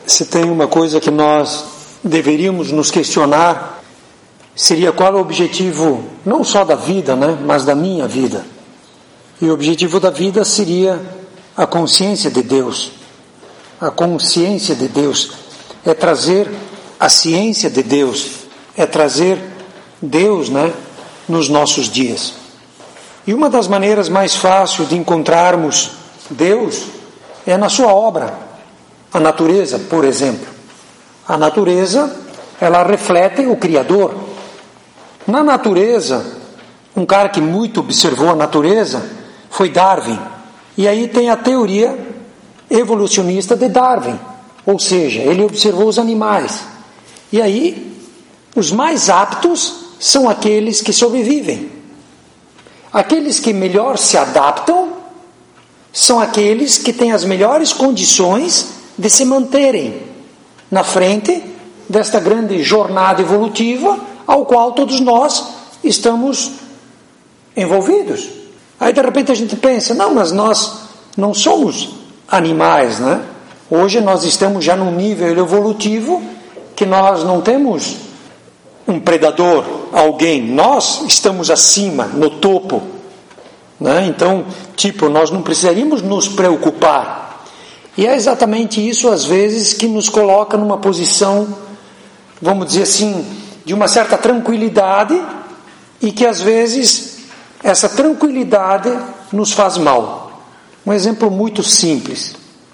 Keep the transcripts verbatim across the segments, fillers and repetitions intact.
Se tem uma coisa que nós deveríamos nos questionar, seria qual é o objetivo, não só da vida, né, mas da minha vida. E o objetivo da vida seria a consciência de Deus. A consciência de Deus é trazer a ciência de Deus, é trazer Deus, né, nos nossos dias. E uma das maneiras mais fáceis de encontrarmos Deus é na sua obra. A natureza, por exemplo. A natureza, ela reflete o Criador. Na natureza, um cara que muito observou a natureza foi Darwin. E aí tem a teoria evolucionista de Darwin. Ou seja, ele observou os animais. E aí, os mais aptos são aqueles que sobrevivem. Aqueles que melhor se adaptam são aqueles que têm as melhores condições de se manterem na frente desta grande jornada evolutiva ao qual todos nós estamos envolvidos. Aí de repente a gente pensa, não, mas nós não somos animais, né? Hoje nós estamos já num nível evolutivo que nós não temos um predador, alguém, nós estamos acima, no topo, né? Então, tipo, nós não precisaríamos nos preocupar. E é exatamente isso, às vezes, que nos coloca numa posição, vamos dizer assim, de uma certa tranquilidade, e que às vezes essa tranquilidade nos faz mal. Um exemplo muito simples.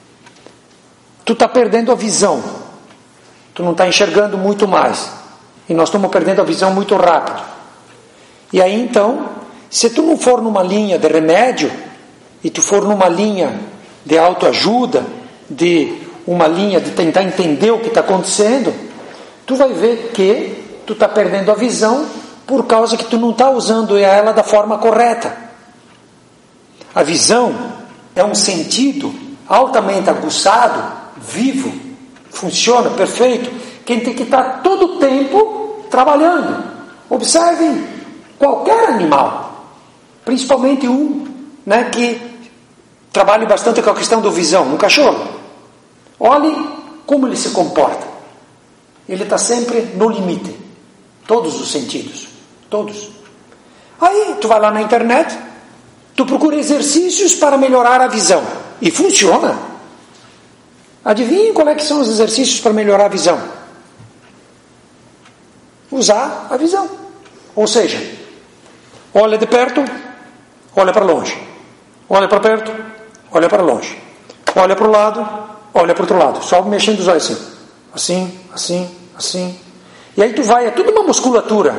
Tu está perdendo a visão, tu não está enxergando muito mais, e nós estamos perdendo a visão muito rápido. E aí então, se tu não for numa linha de remédio, e tu for numa linha de autoajuda, de uma linha de tentar entender o que está acontecendo, tu vai ver que tu está perdendo a visão por causa que tu não está usando ela da forma correta. A visão é um sentido altamente aguçado, vivo, funciona perfeito. Quem tem que estar todo o tempo trabalhando. Observem qualquer animal, principalmente um, né, que trabalha bastante com a questão da visão, um cachorro. Olhe como ele se comporta. Ele está sempre no limite. Todos os sentidos. Todos. Aí tu vai lá na internet, tu procura exercícios para melhorar a visão. E funciona. Adivinhem qual é que são os exercícios para melhorar a visão? Usar a visão. Ou seja, olha de perto, olha para longe. Olha para perto, olha para longe. Olha para o lado, olha para o outro lado. Só mexendo os olhos assim. Assim, assim, assim. E aí tu vai, é tudo uma musculatura.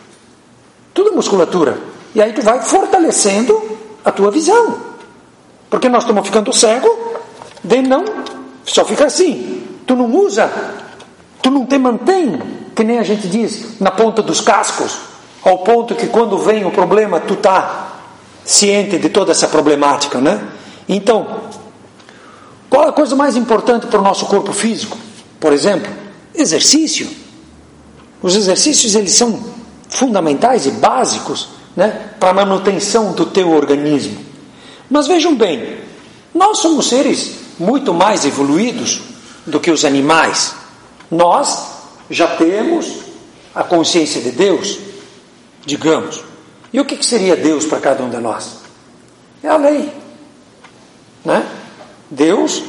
Tudo musculatura. E aí tu vai fortalecendo a tua visão. Porque nós estamos ficando cego de não, só fica assim. Tu não usa, tu não te mantém, que nem a gente diz, na ponta dos cascos, ao ponto que quando vem o problema, tu tá ciente de toda essa problemática, né? Então, qual a coisa mais importante para o nosso corpo físico? Por exemplo, exercício. Os exercícios, eles são fundamentais e básicos, né, para a manutenção do teu organismo. Mas vejam bem, nós somos seres muito mais evoluídos do que os animais. Nós já temos a consciência de Deus, digamos. E o que seria Deus para cada um de nós? É a lei, né? Deus,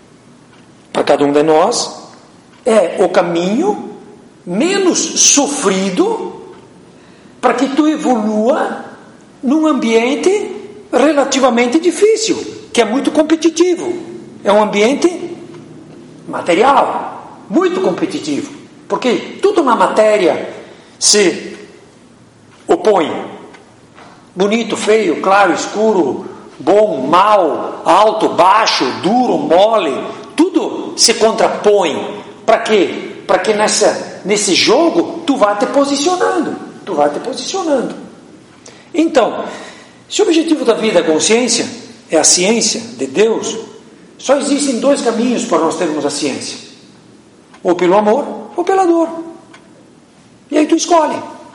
para cada um de nós, é o caminho menos sofrido para que tu evolua num ambiente relativamente difícil, que é muito competitivo. É um ambiente material, muito competitivo. Porque tudo na matéria se opõe. Bonito, feio, claro, escuro, bom, mal, alto, baixo, duro, mole, tudo se contrapõe. Para quê? Para que nessa, nesse jogo tu vá te posicionando. Tu vai te posicionando. Então, se o objetivo da vida é a consciência, é a ciência de Deus, só existem dois caminhos para nós termos a ciência. Ou pelo amor, ou pela dor. E aí tu escolhe.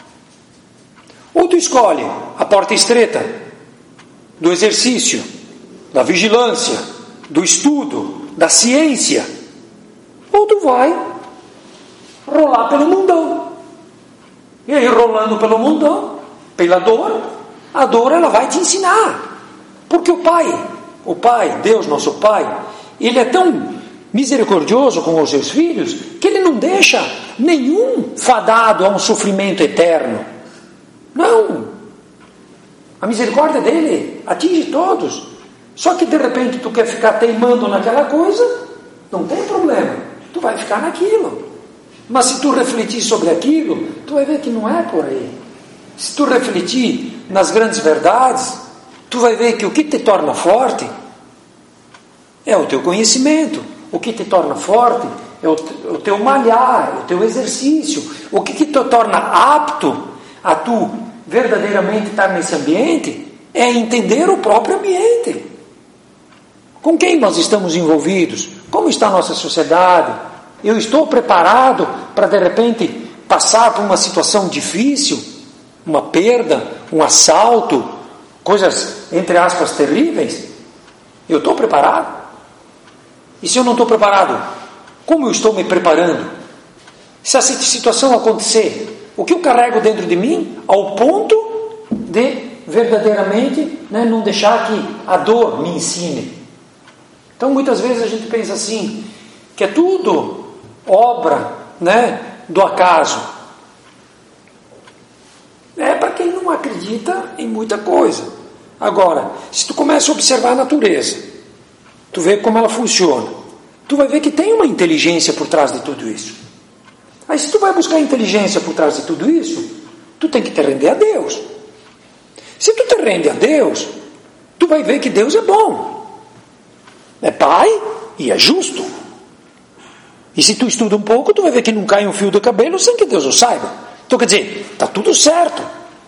Ou tu escolhe a porta estreita do exercício, da vigilância, do estudo, da ciência. Ou ou tu vai rolar pelo mundão. E aí, rolando pelo mundão, pela dor, a dor ela vai te ensinar. Porque o Pai, o Pai, Deus nosso Pai, Ele é tão misericordioso com os seus filhos, que Ele não deixa nenhum fadado a um sofrimento eterno. Não. A misericórdia dele atinge todos. Só que de repente tu quer ficar teimando naquela coisa, não tem problema, tu vai ficar naquilo. Mas se tu refletir sobre aquilo, tu vai ver que não é por aí. Se tu refletir nas grandes verdades, tu vai ver que o que te torna forte é o teu conhecimento. O que te torna forte é o, o teu malhar, o teu exercício. O que, que te torna apto a tu verdadeiramente estar nesse ambiente é entender o próprio ambiente. Com quem nós estamos envolvidos? Como está a nossa sociedade? Eu estou preparado para de repente passar por uma situação difícil, uma perda, um assalto, coisas entre aspas terríveis? Eu estou preparado? E se eu não estou preparado, como eu estou me preparando? Se essa situação acontecer, o que eu carrego dentro de mim ao ponto de verdadeiramente, né, não deixar que a dor me ensine? Então muitas vezes a gente pensa assim, que é tudo obra, né, do acaso. É para quem não acredita em muita coisa. Agora, se tu começa a observar a natureza, tu vê como ela funciona, tu vai ver que tem uma inteligência por trás de tudo isso. Aí se tu vai buscar inteligência por trás de tudo isso, tu tem que te render a Deus. Se tu te rende a Deus, tu vai ver que Deus é bom, é Pai e é justo. E se tu estuda um pouco, tu vai ver que não cai um fio do cabelo sem que Deus o saiba. Então quer dizer, está tudo certo.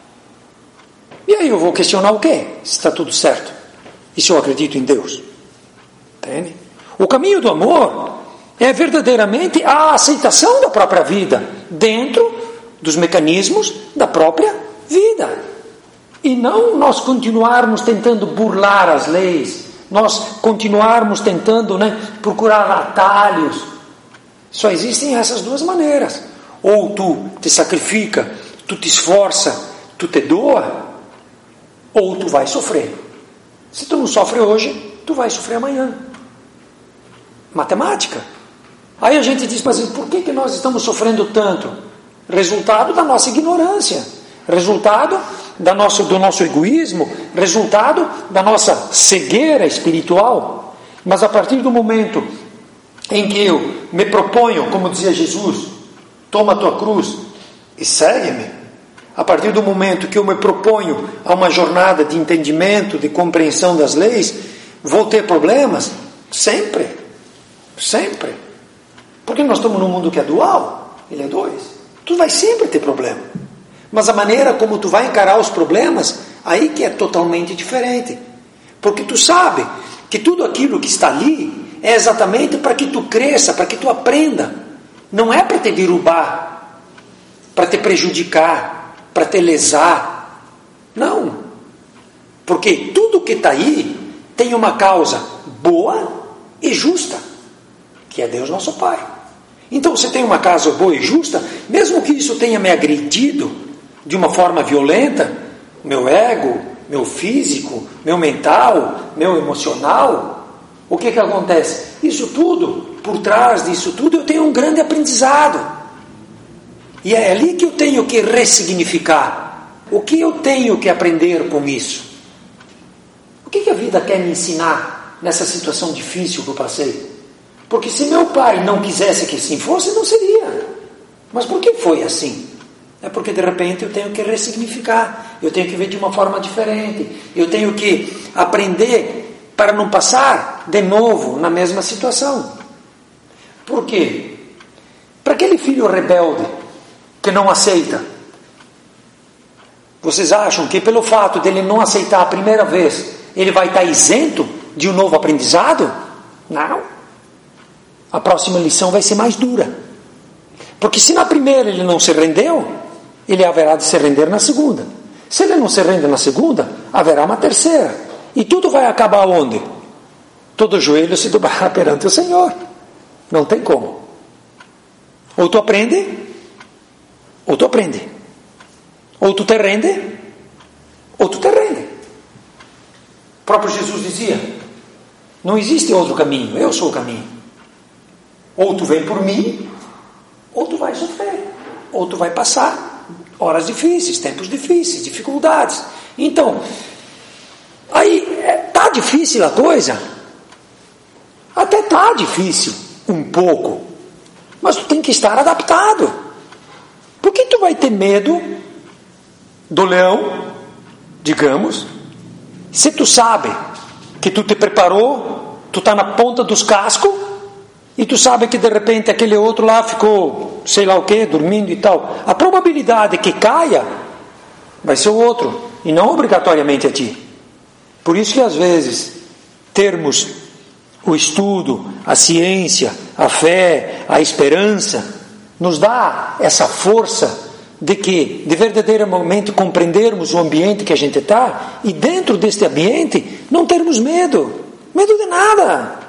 E aí eu vou questionar o quê? Se está tudo certo. E se eu acredito em Deus? Entende? O caminho do amor é verdadeiramente a aceitação da própria vida dentro dos mecanismos da própria vida. E não nós continuarmos tentando burlar as leis, nós continuarmos tentando, né, procurar atalhos. Só existem essas duas maneiras. Ou tu te sacrifica, tu te esforça, tu te doa, ou tu vai sofrer. Se tu não sofre hoje, tu vai sofrer amanhã. Matemática. Aí a gente diz, mas por que, que nós estamos sofrendo tanto? Resultado da nossa ignorância, resultado da nosso, do nosso egoísmo, resultado da nossa cegueira espiritual. Mas a partir do momento em que eu me proponho, como dizia Jesus, toma a tua cruz e segue-me, a partir do momento que eu me proponho a uma jornada de entendimento, de compreensão das leis, vou ter problemas? Sempre, sempre. Porque nós estamos num mundo que é dual, ele é dois. Tu vai sempre ter problema. Mas a maneira como tu vai encarar os problemas, aí que é totalmente diferente. Porque tu sabe que tudo aquilo que está ali é exatamente para que tu cresça, para que tu aprenda. Não é para te derrubar, para te prejudicar, para te lesar. Não. Porque tudo que está aí tem uma causa boa e justa, que é Deus nosso Pai. Então, se tem uma causa boa e justa, mesmo que isso tenha me agredido de uma forma violenta, meu ego, meu físico, meu mental, meu emocional, o que que acontece? Isso tudo, por trás disso tudo, eu tenho um grande aprendizado. E é ali que eu tenho que ressignificar. O que eu tenho que aprender com isso? O que que a vida quer me ensinar nessa situação difícil que eu passei? Porque se meu pai não quisesse que assim fosse, não seria. Mas por que foi assim? É porque de repente eu tenho que ressignificar, eu tenho que ver de uma forma diferente, eu tenho que aprender para não passar de novo na mesma situação. Por quê? Para aquele filho rebelde que não aceita, vocês acham que pelo fato dele não aceitar a primeira vez, ele vai estar isento de um novo aprendizado? Não. A próxima lição vai ser mais dura. Porque se na primeira ele não se rendeu, ele haverá de se render na segunda. Se ele não se rende na segunda, haverá uma terceira. E tudo vai acabar onde? Todo joelho se dobrará perante o Senhor. Não tem como. Ou tu aprende, ou tu aprende. Ou tu te rende, ou tu te rende. O próprio Jesus dizia, não existe outro caminho, eu sou o caminho. Ou tu vem por mim, ou tu vai sofrer, ou tu vai passar horas difíceis, tempos difíceis, dificuldades. Então, aí, tá difícil a coisa? Até tá difícil, um pouco. Mas tu tem que estar adaptado. Por que tu vai ter medo do leão, digamos, se tu sabe que tu te preparou, tu tá na ponta dos cascos, e tu sabe que de repente aquele outro lá ficou, sei lá o que, dormindo e tal. A probabilidade que caia vai ser o outro, e não obrigatoriamente a ti. Por isso que às vezes termos o estudo, a ciência, a fé, a esperança, nos dá essa força de que, de verdadeiramente compreendermos o ambiente que a gente está, e dentro deste ambiente não termos medo, medo de nada.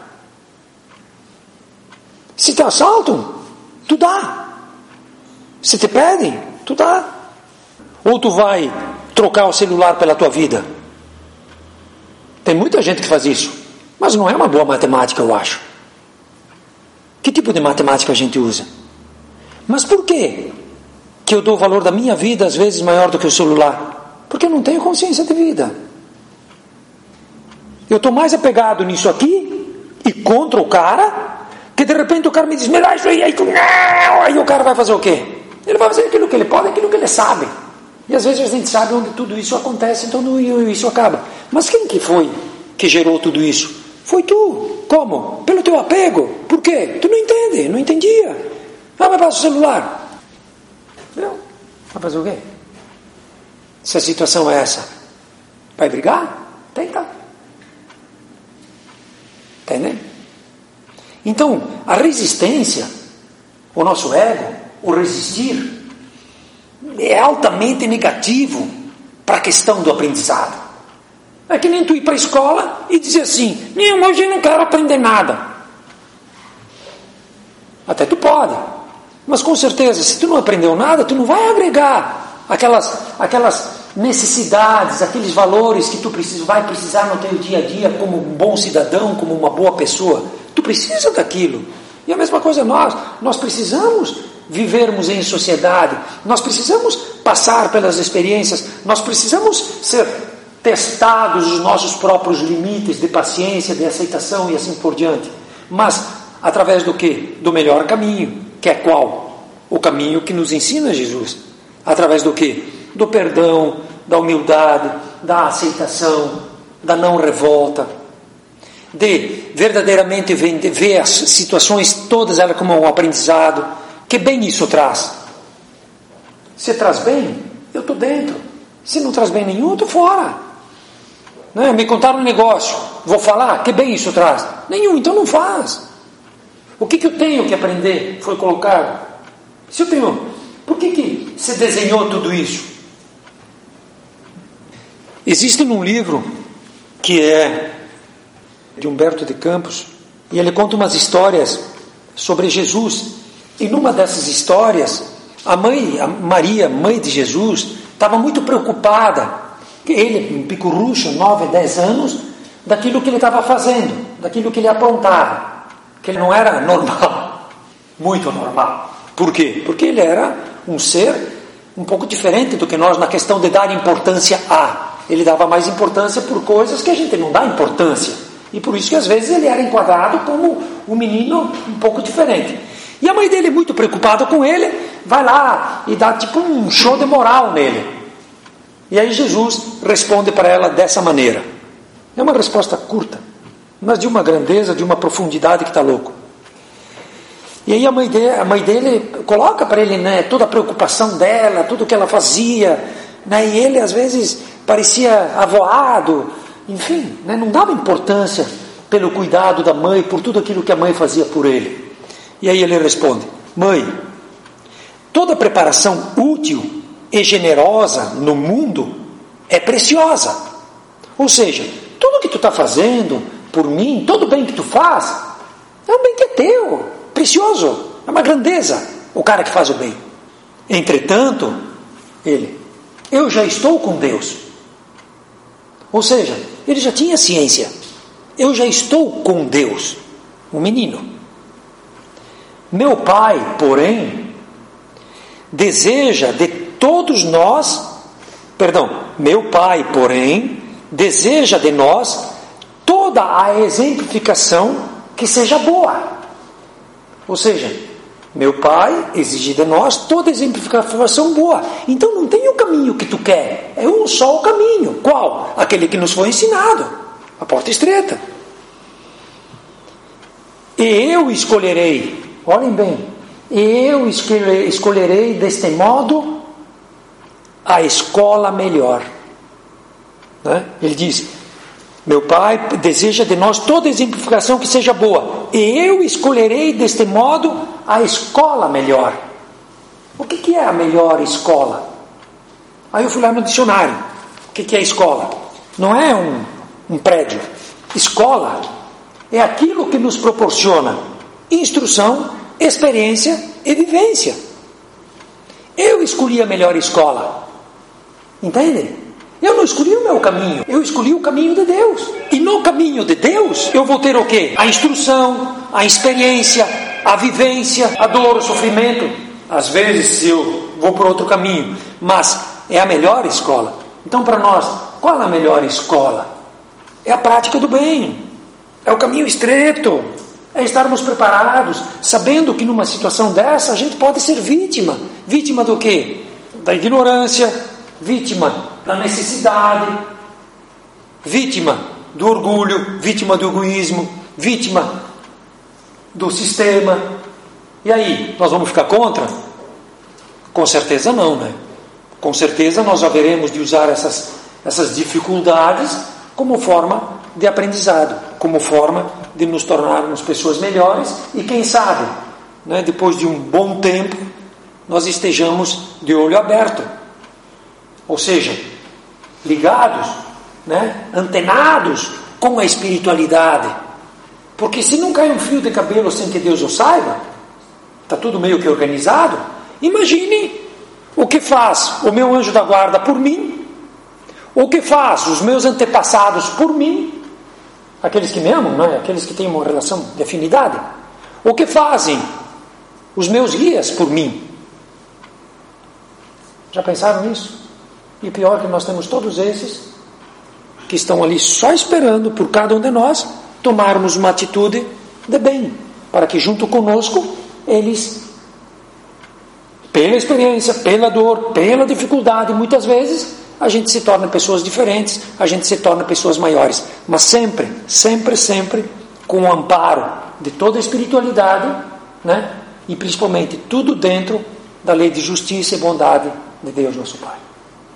Se te assaltam, tu dá. Se te pedem, tu dá. Ou tu vai trocar o celular pela tua vida. Tem muita gente que faz isso, mas não é uma boa matemática, eu acho. Que tipo de matemática a gente usa? Mas por quê que eu dou o valor da minha vida às vezes maior do que o celular? Porque eu não tenho consciência de vida. Eu estou mais apegado nisso aqui e contra o cara, que de repente o cara me diz, me dá isso aí, aí, aí o cara vai fazer o quê? Ele vai fazer aquilo que ele pode, aquilo que ele sabe. E às vezes a gente sabe onde tudo isso acontece, então isso acaba. Mas quem que foi que gerou tudo isso? Foi tu. Como? Pelo teu apego. Por quê? Tu não entende, não entendia. Ah, mas passa o celular. Não. Vai fazer o quê? Se a situação é essa, vai brigar? Tenta. Entende? Então, a resistência, o nosso ego, o resistir, é altamente negativo para a questão do aprendizado. É que nem tu ir para a escola e dizer assim, não, hoje eu não quero aprender nada. Até tu pode, mas com certeza, se tu não aprendeu nada, tu não vai agregar aquelas, aquelas necessidades, aqueles valores que tu precisa, vai precisar no teu dia a dia como um bom cidadão, como uma boa pessoa. Tu precisa daquilo. E a mesma coisa nós, nós precisamos vivermos em sociedade, nós precisamos passar pelas experiências, nós precisamos ser testados os nossos próprios limites de paciência, de aceitação e assim por diante. Mas através do quê? Do melhor caminho, que é qual? O caminho que nos ensina Jesus. Através do quê? Do perdão, da humildade, da aceitação, da não revolta, de verdadeiramente ver as situações todas elas como um aprendizado. Que bem isso traz? Se traz bem, eu estou dentro. Se não traz bem nenhum, eu estou fora. Não é? Me contaram um negócio, vou falar, que bem isso traz? Nenhum, então não faz. O que, que eu tenho que aprender? Foi colocado. Se eu tenho, por que, que se desenhou tudo isso? Existe num livro que é de Humberto de Campos, e ele conta umas histórias sobre Jesus. E numa dessas histórias, a mãe, a Maria, mãe de Jesus, estava muito preocupada, ele, um picurucho, nove, dez anos, daquilo que ele estava fazendo, daquilo que ele aprontava, que ele não era normal, muito normal. Por quê? Porque ele era um ser um pouco diferente do que nós na questão de dar importância a. Ele dava mais importância por coisas que a gente não dá importância. E por isso que às vezes ele era enquadrado como um menino um pouco diferente. E a mãe dele, muito preocupada com ele, vai lá e dá tipo um show de moral nele. E aí Jesus responde para ela dessa maneira. É uma resposta curta, mas de uma grandeza, de uma profundidade que está louco. E aí a mãe dele, a mãe dele coloca para ele, né, toda a preocupação dela, tudo que ela fazia, né, e ele às vezes parecia avoado, enfim, né, não dava importância pelo cuidado da mãe, por tudo aquilo que a mãe fazia por ele. E aí ele responde: mãe, toda preparação útil e generosa no mundo é preciosa. Ou seja, tudo que tu está fazendo por mim, todo bem que tu faz, é um bem que é teu, precioso, é uma grandeza. o cara que faz o bem. Entretanto, ele, eu já estou com Deus. Ou seja, ele já tinha ciência. Eu já estou com Deus, o menino. Meu pai, porém, deseja de todos nós, perdão, meu pai, porém, deseja de nós toda a exemplificação que seja boa. Ou seja, meu pai exige de nós toda a exemplificação boa. Então não tem o caminho que tu quer, é um só o caminho. Qual? Aquele que nos foi ensinado, a porta estreita. E eu escolherei, olhem bem, eu escolherei deste modo a escola melhor. Né? Ele diz, meu pai deseja de nós toda a exemplificação que seja boa, e eu escolherei deste modo a escola melhor. O que, que é a melhor escola? Aí eu fui lá no dicionário. O que, que é escola? Não é um, um prédio. Escola é aquilo que nos proporciona instrução, experiência e vivência. Eu escolhi a melhor escola. Entendem? Eu não escolhi o meu caminho, eu escolhi o caminho de Deus. E no caminho de Deus, eu vou ter o quê? A instrução, a experiência, a vivência, a dor, o sofrimento. Às vezes eu vou por outro caminho, mas é a melhor escola. Então para nós, qual é a melhor escola? É a prática do bem, é o caminho estreito, é estarmos preparados, sabendo que numa situação dessa a gente pode ser vítima. Vítima do quê? Da ignorância, vítima da necessidade, vítima do orgulho, vítima do egoísmo, vítima do sistema. E aí, nós vamos ficar contra? Com certeza não, né? Com certeza nós haveremos de usar essas, essas dificuldades como forma de aprendizado, como forma de nos tornarmos pessoas melhores e quem sabe, né, depois de um bom tempo, nós estejamos de olho aberto. Ou seja, ligados, né, antenados com a espiritualidade. Porque se não cai um fio de cabelo sem que Deus o saiba, está tudo meio que organizado. Imagine o que faz o meu anjo da guarda por mim, o que faz os meus antepassados por mim, aqueles que me amam, não é? Aqueles que têm uma relação de afinidade, o que fazem os meus guias por mim. Já pensaram nisso? E pior é que nós temos todos esses que estão ali só esperando por cada um de nós tomarmos uma atitude de bem, para que junto conosco eles, pela experiência, pela dor, pela dificuldade, muitas vezes a gente se torna pessoas diferentes, a gente se torna pessoas maiores, mas sempre, sempre, sempre com o amparo de toda a espiritualidade, né? E principalmente tudo dentro da lei de justiça e bondade de Deus nosso Pai.